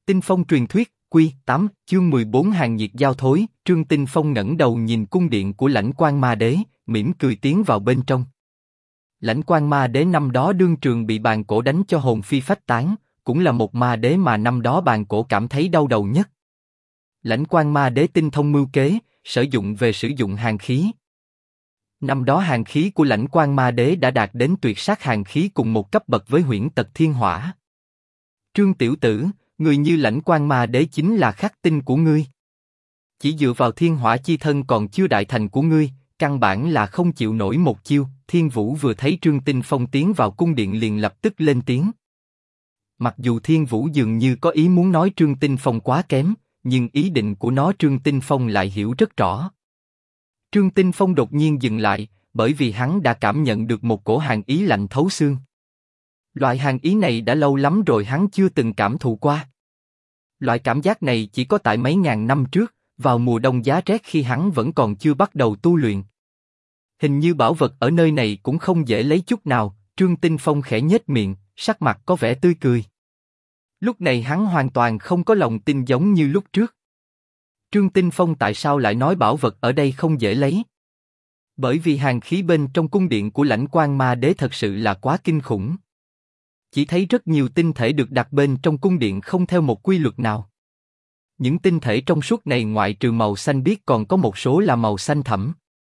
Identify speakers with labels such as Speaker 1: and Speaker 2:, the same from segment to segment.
Speaker 1: Tinh phong truyền thuyết, Quy 8, chương 14 hàng nhiệt giao thối. Trương Tinh Phong ngẩng đầu nhìn cung điện của Lãnh Quang Ma Đế, mỉm cười tiến vào bên trong. Lãnh Quang Ma Đế năm đó đương trường bị bàn cổ đánh cho hồn phi phách tán, cũng là một ma đế mà năm đó bàn cổ cảm thấy đau đầu nhất. Lãnh Quang Ma Đế tinh thông mưu kế, sử dụng hàn khí. Năm đó hàn khí của Lãnh Quang Ma Đế đã đạt đến tuyệt sát hàn khí cùng một cấp bậc với Huyễn Tật Thiên Hỏa. Trương tiểu tử, người như Lãnh Quang Ma Đế chính là khắc tinh của ngươi. Chỉ dựa vào thiên hỏa chi thân còn chưa đại thành của ngươi, căn bản là không chịu nổi một chiêu. Thiên Vũ vừa thấy Trương Tinh Phong tiến vào cung điện liền lập tức lên tiếng. Mặc dù Thiên Vũ dường như có ý muốn nói Trương Tinh Phong quá kém, nhưng ý định của nó Trương Tinh Phong lại hiểu rất rõ. Trương Tinh Phong đột nhiên dừng lại, bởi vì hắn đã cảm nhận được một cổ hàn ý lạnh thấu xương. Loại hàn ý này đã lâu lắm rồi hắn chưa từng cảm thụ qua. Loại cảm giác này chỉ có tại mấy ngàn năm trước, vào mùa đông giá rét khi hắn vẫn còn chưa bắt đầu tu luyện. Hình như bảo vật ở nơi này cũng không dễ lấy chút nào. Trương Tinh Phong khẽ nhếch miệng, sắc mặt có vẻ tươi cười. Lúc này hắn hoàn toàn không có lòng tin giống như lúc trước. Trương Tinh Phong tại sao lại nói bảo vật ở đây không dễ lấy? Bởi vì hàn khí bên trong cung điện của Lãnh Quang Ma Đế thật sự là quá kinh khủng. Chỉ thấy rất nhiều tinh thể được đặt bên trong cung điện không theo một quy luật nào. Những tinh thể trong suốt này ngoại trừ màu xanh biếc còn có một số là màu xanh thẫm.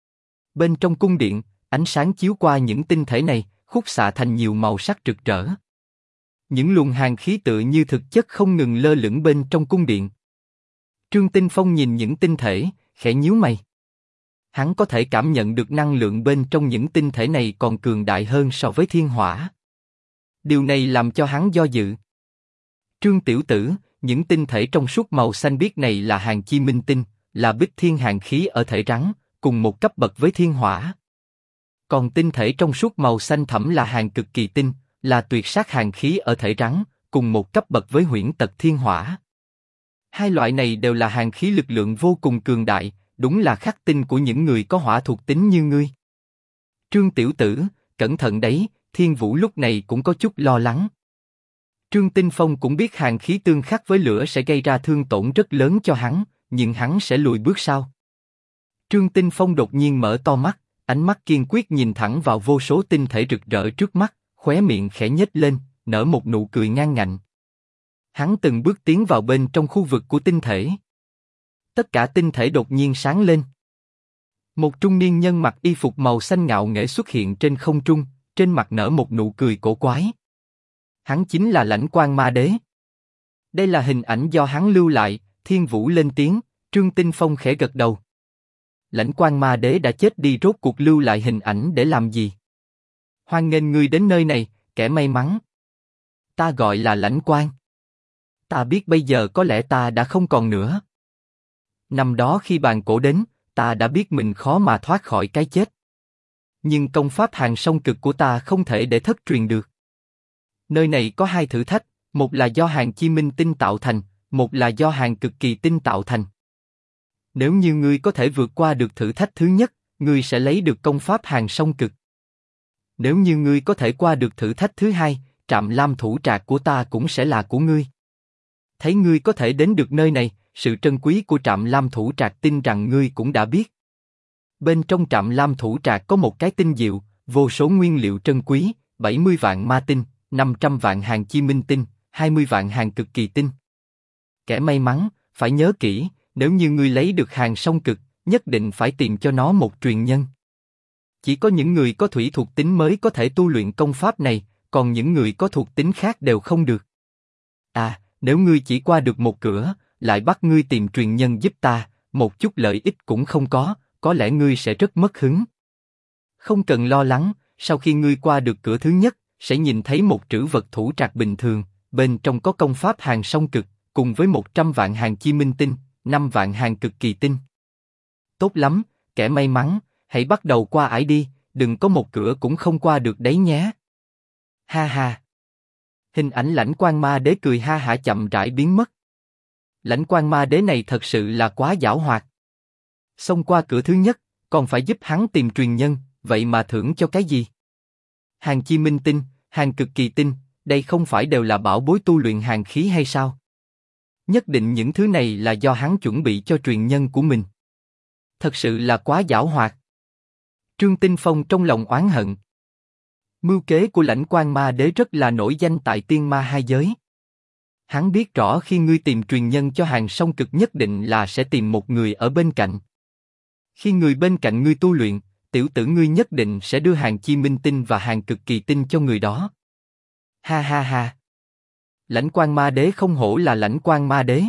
Speaker 1: Bên trong cung điện, ánh sáng chiếu qua những tinh thể này, khúc xạ thành nhiều màu sắc rực rỡ. Những luồng hàn khí tựa như thực chất không ngừng lơ lửng bên trong cung điện. Trương Tinh Phong nhìn những tinh thể, khẽ nhíu mày. Hắn có thể cảm nhận được năng lượng bên trong những tinh thể này còn cường đại hơn so với thiên hỏa. Điều này làm cho hắn do dự. Trương tiểu tử, những tinh thể trong suốt màu xanh biếc này là hàn chi minh tinh, là bích thiên hàn khí ở thể rắn, cùng một cấp bậc với thiên hỏa. Còn tinh thể trong suốt màu xanh thẫm là hàn cực kỳ tinh, là tuyệt sát hàn khí ở thể rắn, cùng một cấp bậc với Huyễn Tật Thiên Hỏa. Hai loại này đều là hàn khí lực lượng vô cùng cường đại, đúng là khắc tinh của những người có hỏa thuộc tính như ngươi. Trương tiểu tử, cẩn thận đấy. Thiên Vũ lúc này cũng có chút lo lắng. Trương Tinh Phong cũng biết hàn khí tương khắc với lửa sẽ gây ra thương tổn rất lớn cho hắn, nhưng hắn sẽ lùi bước sao? Trương Tinh Phong đột nhiên mở to mắt, ánh mắt kiên quyết nhìn thẳng vào vô số tinh thể rực rỡ trước mắt, khóe miệng khẽ nhếch lên, nở một nụ cười ngang ngạnh. Hắn từng bước tiến vào bên trong khu vực của tinh thể. Tất cả tinh thể đột nhiên sáng lên. Một trung niên nhân mặc y phục màu xanh ngạo nghễ xuất hiện trên không trung, trên mặt nở một nụ cười cổ quái. Hắn chính là Lãnh Quang Ma Đế. Đây là hình ảnh do hắn lưu lại. Thiên Vũ lên tiếng, Trương Tinh Phong khẽ gật đầu. Lãnh Quang Ma Đế đã chết đi, rốt cuộc lưu lại hình ảnh để làm gì? Hoan nghênh ngươi đến nơi này, kẻ may mắn. Ta gọi là Lãnh Quang. Ta biết bây giờ có lẽ ta đã không còn nữa. Năm đó khi bàn cổ đến, ta đã biết mình khó mà thoát khỏi cái chết. Nhưng công pháp Hàn Song Cực của ta không thể để thất truyền được. Nơi này có hai thử thách, một là do Hàn Chi Minh Tinh tạo thành, một là do Hàn Cực Kỳ Tinh tạo thành. Nếu như ngươi có thể vượt qua được thử thách thứ nhất, ngươi sẽ lấy được công pháp Hàn Song Cực. Nếu như ngươi có thể qua được thử thách thứ hai, Trạm Lam Thủ Trạc của ta cũng sẽ là của ngươi. Thấy ngươi có thể đến được nơi này, sự trân quý của Trạm Lam Thủ Trạc tin rằng ngươi cũng đã biết. Bên trong Trạm Lam Thủ Trạc có một cái tinh diệu, vô số nguyên liệu trân quý, 70 vạn ma tinh, 500 vạn hàn chi minh tinh, 20 vạn hàn cực kỳ tinh. Kẻ may mắn, phải nhớ kỹ, nếu như ngươi lấy được Hàn Song Cực, nhất định phải tìm cho nó một truyền nhân. Chỉ có những người có thủy thuộc tính mới có thể tu luyện công pháp này, còn những người có thuộc tính khác đều không được. À, nếu ngươi chỉ qua được một cửa, lại bắt ngươi tìm truyền nhân giúp ta, một chút lợi ích cũng không có lẽ ngươi sẽ rất mất hứng. Không cần lo lắng, sau khi ngươi qua được cửa thứ nhất, sẽ nhìn thấy một trữ vật thủ trạc bình thường, bên trong có công pháp Hàn Song Cực, cùng với 100 vạn hàn chi minh tinh, 5 vạn hàn cực kỳ tinh. Tốt lắm, kẻ may mắn, hãy bắt đầu qua ải đi, đừng có một cửa cũng không qua được đấy nhé. Ha ha. Hình ảnh Lãnh Quang Ma Đế cười ha hả chậm rãi biến mất. Lãnh Quang Ma Đế này thật sự là quá giảo hoạt. Xông qua cửa thứ nhất, còn phải giúp hắn tìm truyền nhân, vậy mà thưởng cho cái gì? Hàn chi minh tinh, hàn cực kỳ tinh, đây không phải đều là bảo bối tu luyện hàn khí hay sao? Nhất định những thứ này là do hắn chuẩn bị cho truyền nhân của mình. Thật sự là quá giảo hoạt. Trương Tinh Phong trong lòng oán hận. Mưu kế của Lãnh Quan Ma Đế rất là nổi danh tại tiên ma hai giới. Hắn biết rõ khi ngươi tìm truyền nhân cho Hàng Song Cực nhất định là sẽ tìm một người ở bên cạnh. Khi người bên cạnh ngươi tu luyện, tiểu tử ngươi nhất định sẽ đưa Hàng Chi Minh Tinh và Hàng Cực Kỳ Tinh cho người đó. Ha ha ha. Lãnh Quan Ma Đế không hổ là Lãnh Quan Ma Đế.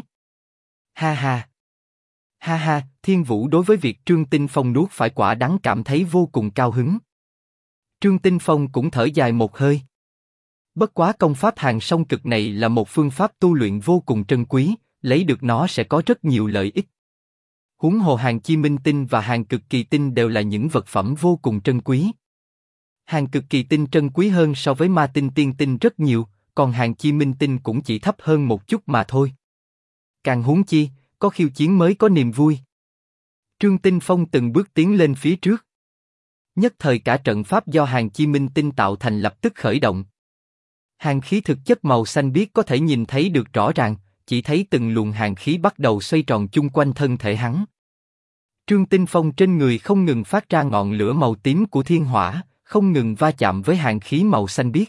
Speaker 1: Ha ha. Ha ha, Thiên Vũ đối với việc Trương Tinh Phong nuốt phải quả đắng cảm thấy vô cùng cao hứng. Trương Tinh Phong cũng thở dài một hơi. Bất quá công pháp Hàng Song Cực này là một phương pháp tu luyện vô cùng trân quý, lấy được nó sẽ có rất nhiều lợi ích. Huống hồ Hàng Chi Minh Tinh và Hàng Cực Kỳ Tinh đều là những vật phẩm vô cùng trân quý. Hàng Cực Kỳ Tinh trân quý hơn so với Ma Tinh Tiên Tinh rất nhiều, còn Hàng Chi Minh Tinh cũng chỉ thấp hơn một chút mà thôi. Càng huống chi, có khiêu chiến mới có niềm vui. Trương Tinh Phong từng bước tiến lên phía trước. Nhất thời cả trận pháp do Hàng Chi Minh Tinh tạo thành lập tức khởi động. Hàng khí thực chất màu xanh biếc có thể nhìn thấy được rõ ràng, chỉ thấy từng luồng hàng khí bắt đầu xoay tròn chung quanh thân thể hắn. Trương Tinh Phong trên người không ngừng phát ra ngọn lửa màu tím của thiên hỏa, không ngừng va chạm với hàng khí màu xanh biếc.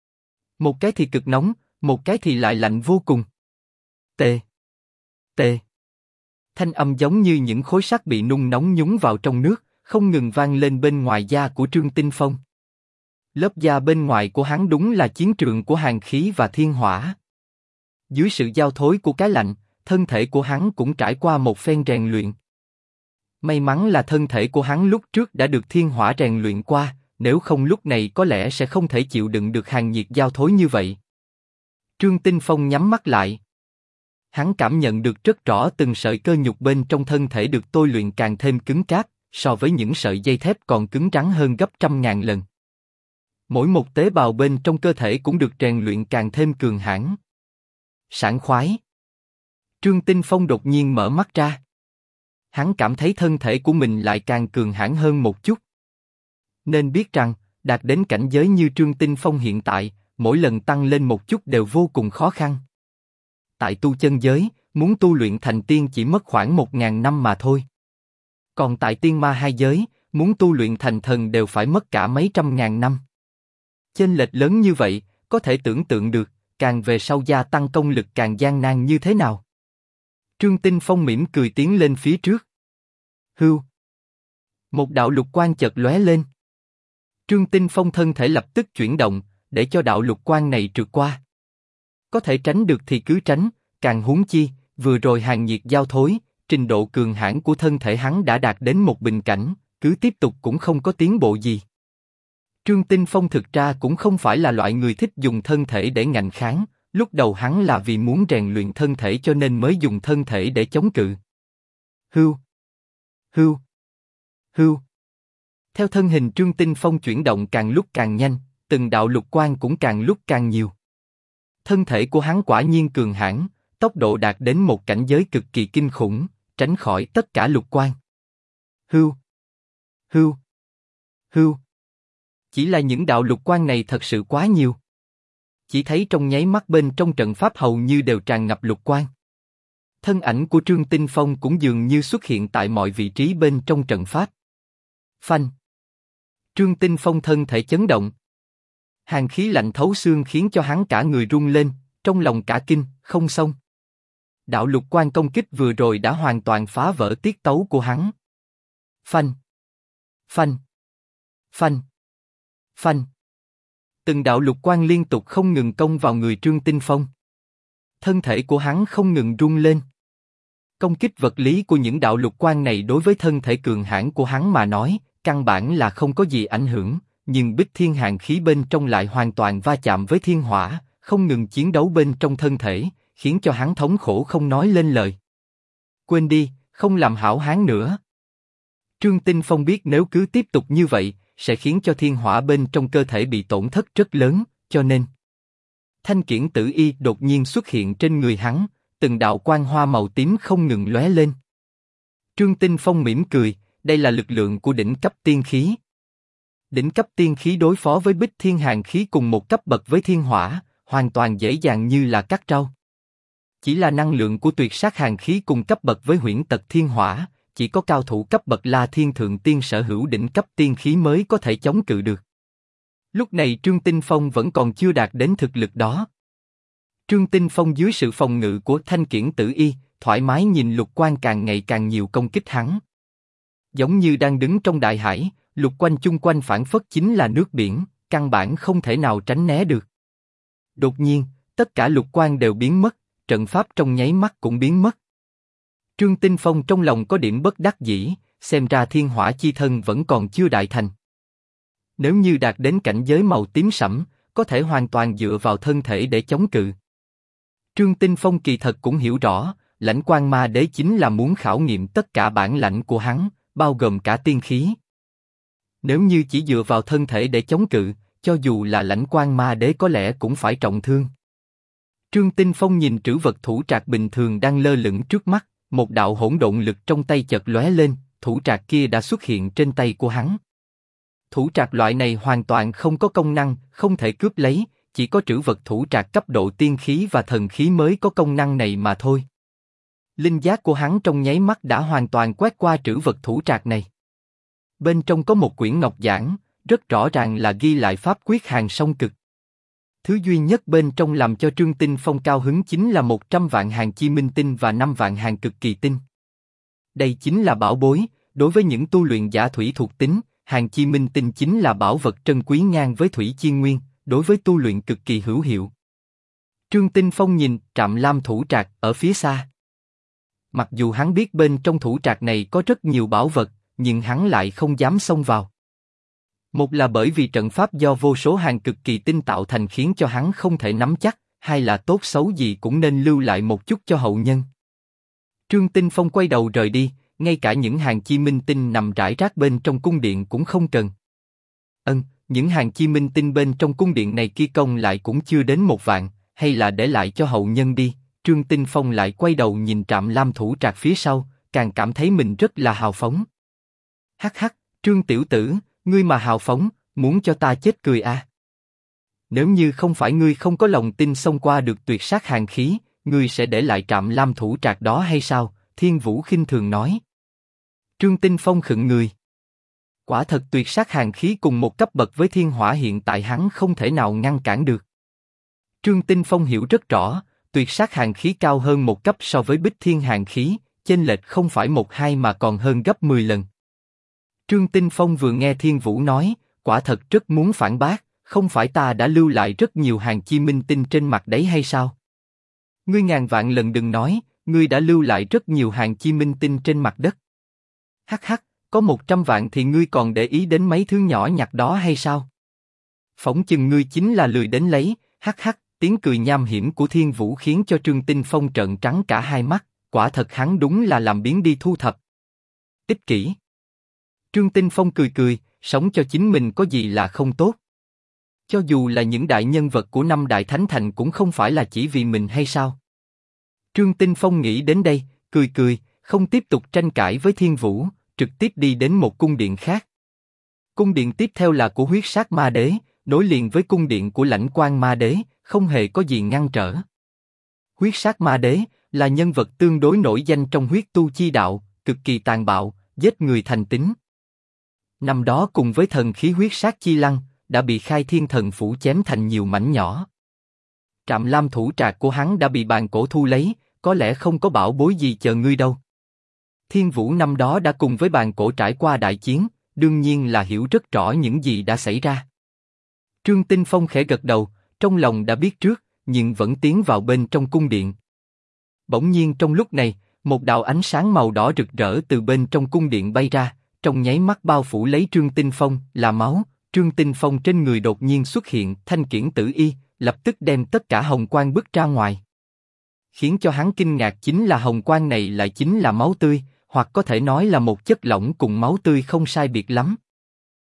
Speaker 1: Một cái thì cực nóng, một cái thì lại lạnh vô cùng. Tê, tê. Thanh âm giống như những khối sắt bị nung nóng nhúng vào trong nước, không ngừng vang lên bên ngoài da của Trương Tinh Phong. Lớp da bên ngoài của hắn đúng là chiến trường của hàng khí và thiên hỏa. Dưới sự giao thối của cái lạnh, thân thể của hắn cũng trải qua một phen rèn luyện. May mắn là thân thể của hắn lúc trước đã được thiên hỏa rèn luyện qua, nếu không lúc này có lẽ sẽ không thể chịu đựng được hàng nhiệt giao thối như vậy. Trương Tinh Phong nhắm mắt lại. Hắn cảm nhận được rất rõ từng sợi cơ nhục bên trong thân thể được tôi luyện càng thêm cứng cáp, so với những sợi dây thép còn cứng rắn hơn gấp trăm ngàn lần. Mỗi một tế bào bên trong cơ thể cũng được rèn luyện càng thêm cường hãn. Sảng khoái. Trương Tinh Phong đột nhiên mở mắt ra. Hắn cảm thấy thân thể của mình lại càng cường hãn hơn một chút. Nên biết rằng, đạt đến cảnh giới như Trương Tinh Phong hiện tại, mỗi lần tăng lên một chút đều vô cùng khó khăn. Tại tu chân giới, muốn tu luyện thành tiên chỉ mất khoảng 1000 năm mà thôi. Còn tại tiên ma hai giới, muốn tu luyện thành thần đều phải mất cả mấy trăm ngàn năm. Chênh lệch lớn như vậy, có thể tưởng tượng được, càng về sau gia tăng công lực càng gian nan như thế nào. Trương Tinh Phong mỉm cười tiến lên phía trước. Hưu. Một đạo lục quang chợt lóe lên. Trương Tinh Phong thân thể lập tức chuyển động, để cho đạo lục quang này trượt qua. Có thể tránh được thì cứ tránh, càng huống chi, vừa rồi hàng nhiệt giao thối, trình độ cường hãn của thân thể hắn đã đạt đến một bình cảnh, cứ tiếp tục cũng không có tiến bộ gì. Trương Tinh Phong thực ra cũng không phải là loại người thích dùng thân thể để ngạnh kháng, lúc đầu hắn là vì muốn rèn luyện thân thể cho nên mới dùng thân thể để chống cự. Hưu, hưu, hưu. Theo thân hình Trương Tinh Phong chuyển động càng lúc càng nhanh, từng đạo lục quang cũng càng lúc càng nhiều. Thân thể của hắn quả nhiên cường hãn, tốc độ đạt đến một cảnh giới cực kỳ kinh khủng, tránh khỏi tất cả lục quang. Hưu, hưu, hưu. Chỉ là những đạo lục quang này thật sự quá nhiều. Chỉ thấy trong nháy mắt bên trong trận pháp hầu như đều tràn ngập lục quang. Thân ảnh của Trương Tinh Phong cũng dường như xuất hiện tại mọi vị trí bên trong trận pháp. Phanh. Trương Tinh Phong thân thể chấn động. Hàn khí lạnh thấu xương khiến cho hắn cả người run lên, trong lòng cả kinh, không xong. Đạo lục quang công kích vừa rồi đã hoàn toàn phá vỡ tiết tấu của hắn. Phanh. Phanh. Phanh. Phanh. Từng đạo lục quang liên tục không ngừng công vào người Trương Tinh Phong. Thân thể của hắn không ngừng rung lên. Công kích vật lý của những đạo lục quang này đối với thân thể cường hãn của hắn mà nói, căn bản là không có gì ảnh hưởng, nhưng bích thiên hàn khí bên trong lại hoàn toàn va chạm với thiên hỏa, không ngừng chiến đấu bên trong thân thể, khiến cho hắn thống khổ không nói lên lời. Quên đi, không làm hảo hán nữa. Trương Tinh Phong biết nếu cứ tiếp tục như vậy, sẽ khiến cho thiên hỏa bên trong cơ thể bị tổn thất rất lớn, cho nên thanh kiển tử y đột nhiên xuất hiện trên người hắn, từng đạo quang hoa màu tím không ngừng lóe lên. Trương Tinh Phong mỉm cười, đây là lực lượng của đỉnh cấp tiên khí. Đỉnh cấp tiên khí đối phó với bích thiên hàn khí cùng một cấp bậc với thiên hỏa, hoàn toàn dễ dàng như là cắt rau. Chỉ là năng lượng của tuyệt sát hàn khí cùng cấp bậc với huyễn tật thiên hỏa, chỉ có cao thủ cấp bậc La Thiên Thượng Tiên sở hữu đỉnh cấp tiên khí mới có thể chống cự được. Lúc này Trương Tinh Phong vẫn còn chưa đạt đến thực lực đó. Trương Tinh Phong dưới sự phòng ngự của Thanh Kiển Tử Y, thoải mái nhìn lục quang càng ngày càng nhiều công kích hắn. Giống như đang đứng trong đại hải, lục quanh chung quanh phảng phất chính là nước biển, căn bản không thể nào tránh né được. Đột nhiên, tất cả lục quang đều biến mất, trận pháp trong nháy mắt cũng biến mất. Trương Tinh Phong trong lòng có điểm bất đắc dĩ, xem ra thiên hỏa chi thân vẫn còn chưa đại thành. Nếu như đạt đến cảnh giới màu tím sẫm, có thể hoàn toàn dựa vào thân thể để chống cự. Trương Tinh Phong kỳ thật cũng hiểu rõ, Lãnh Quang Ma Đế chính là muốn khảo nghiệm tất cả bản lãnh của hắn, bao gồm cả tiên khí. Nếu như chỉ dựa vào thân thể để chống cự, cho dù là Lãnh Quang Ma Đế có lẽ cũng phải trọng thương. Trương Tinh Phong nhìn trữ vật thủ trạc bình thường đang lơ lửng trước mắt, một đạo hỗn độn lực trong tay chợt lóe lên, thủ trạc kia đã xuất hiện trên tay của hắn. Thủ trạc loại này hoàn toàn không có công năng, không thể cướp lấy, chỉ có trữ vật thủ trạc cấp độ tiên khí và thần khí mới có công năng này mà thôi. Linh giác của hắn trong nháy mắt đã hoàn toàn quét qua trữ vật thủ trạc này. Bên trong có một quyển ngọc giản, rất rõ ràng là ghi lại pháp quyết hàng song cực. Thứ duy nhất bên trong làm cho Trương Tinh Phong cao hứng chính là 100 vạn hàng chi minh tinh và 5 vạn hàng cực kỳ tinh. Đây chính là bảo bối, đối với những tu luyện giả thủy thuộc tính, hàng chi minh tinh chính là bảo vật trân quý ngang với thủy chi nguyên, đối với tu luyện cực kỳ hữu hiệu. Trương Tinh Phong nhìn Trạm Lam thủ trạc ở phía xa. Mặc dù hắn biết bên trong thủ trạc này có rất nhiều bảo vật, nhưng hắn lại không dám xông vào. Một là bởi vì trận pháp do vô số hàng cực kỳ tinh tạo thành khiến cho hắn không thể nắm chắc, hai là tốt xấu gì cũng nên lưu lại một chút cho hậu nhân. Trương Tinh Phong quay đầu rời đi, ngay cả những hàng chi minh tinh nằm rải rác bên trong cung điện cũng không cần. Những hàng chi minh tinh bên trong cung điện này kia công lại cũng chưa đến 1 vạn, hay là để lại cho hậu nhân đi. Trương Tinh Phong lại quay đầu nhìn Trạm Lam thủ trạc phía sau, càng cảm thấy mình rất là hào phóng. Hắc hắc, Trương tiểu tử, ngươi mà hào phóng, muốn cho ta chết cười à? Nếu như không phải ngươi không có lòng tin xông qua được tuyệt sát hàn khí, ngươi sẽ để lại Trạm Lam thủ trạc đó hay sao? Thiên Vũ khinh thường nói. Trương Tinh Phong khựng người. Quả thật tuyệt sát hàn khí cùng một cấp bậc với thiên hỏa hiện tại hắn không thể nào ngăn cản được. Trương Tinh Phong hiểu rất rõ, tuyệt sát hàn khí cao hơn một cấp so với bích thiên hàn khí, chênh lệch không phải 1-2 mà còn hơn gấp 10 lần. Trương Tinh Phong vừa nghe Thiên Vũ nói, quả thật rất muốn phản bác, không phải ta đã lưu lại rất nhiều hàng chi minh tinh trên mặt đấy hay sao? Ngươi ngàn vạn lần đừng nói, ngươi đã lưu lại rất nhiều hàng chi minh tinh trên mặt đất. Hắc hắc, có 100 vạn thì ngươi còn để ý đến mấy thứ nhỏ nhặt đó hay sao? Phỏng chừng ngươi chính là lười đến lấy, hắc hắc, tiếng cười nham hiểm của Thiên Vũ khiến cho Trương Tinh Phong trợn trắng cả hai mắt, quả thật hắn đúng là làm biếng đi thu thập. Ích kỷ. Trương Tinh Phong cười cười, sống cho chính mình có gì là không tốt. Cho dù là những đại nhân vật của 5 đại thánh thành cũng không phải là chỉ vì mình hay sao? Trương Tinh Phong nghĩ đến đây, cười cười, không tiếp tục tranh cãi với Thiên Vũ, trực tiếp đi đến một cung điện khác. Cung điện tiếp theo là của huyết sát ma đế, nối liền với cung điện của Lãnh Quang Ma Đế, không hề có gì ngăn trở. Huyết sát ma đế là nhân vật tương đối nổi danh trong huyết tu chi đạo, cực kỳ tàn bạo, giết người thành tính. Năm đó cùng với thần khí huyết sát chi lăng, đã bị Khai Thiên Thần Phủ chém thành nhiều mảnh nhỏ. Trạm Lam thủ trạc của hắn đã bị bàn cổ thu lấy, có lẽ không có bảo bối gì chờ ngươi đâu. Thiên Vũ năm đó đã cùng với bàn cổ trải qua đại chiến, đương nhiên là hiểu rất rõ những gì đã xảy ra. Trương Tinh Phong khẽ gật đầu, trong lòng đã biết trước, nhưng vẫn tiến vào bên trong cung điện. Bỗng nhiên trong lúc này, một đạo ánh sáng màu đỏ rực rỡ từ bên trong cung điện bay ra, trong nháy mắt bao phủ lấy Trương Tinh Phong, là máu. Trương Tinh Phong trên người đột nhiên xuất hiện Thanh Kiển Tử Y, lập tức đem tất cả hồng quang bứt ra ngoài. Khiến cho hắn kinh ngạc chính là hồng quang này lại chính là máu tươi, hoặc có thể nói là một chất lỏng cùng máu tươi không sai biệt lắm.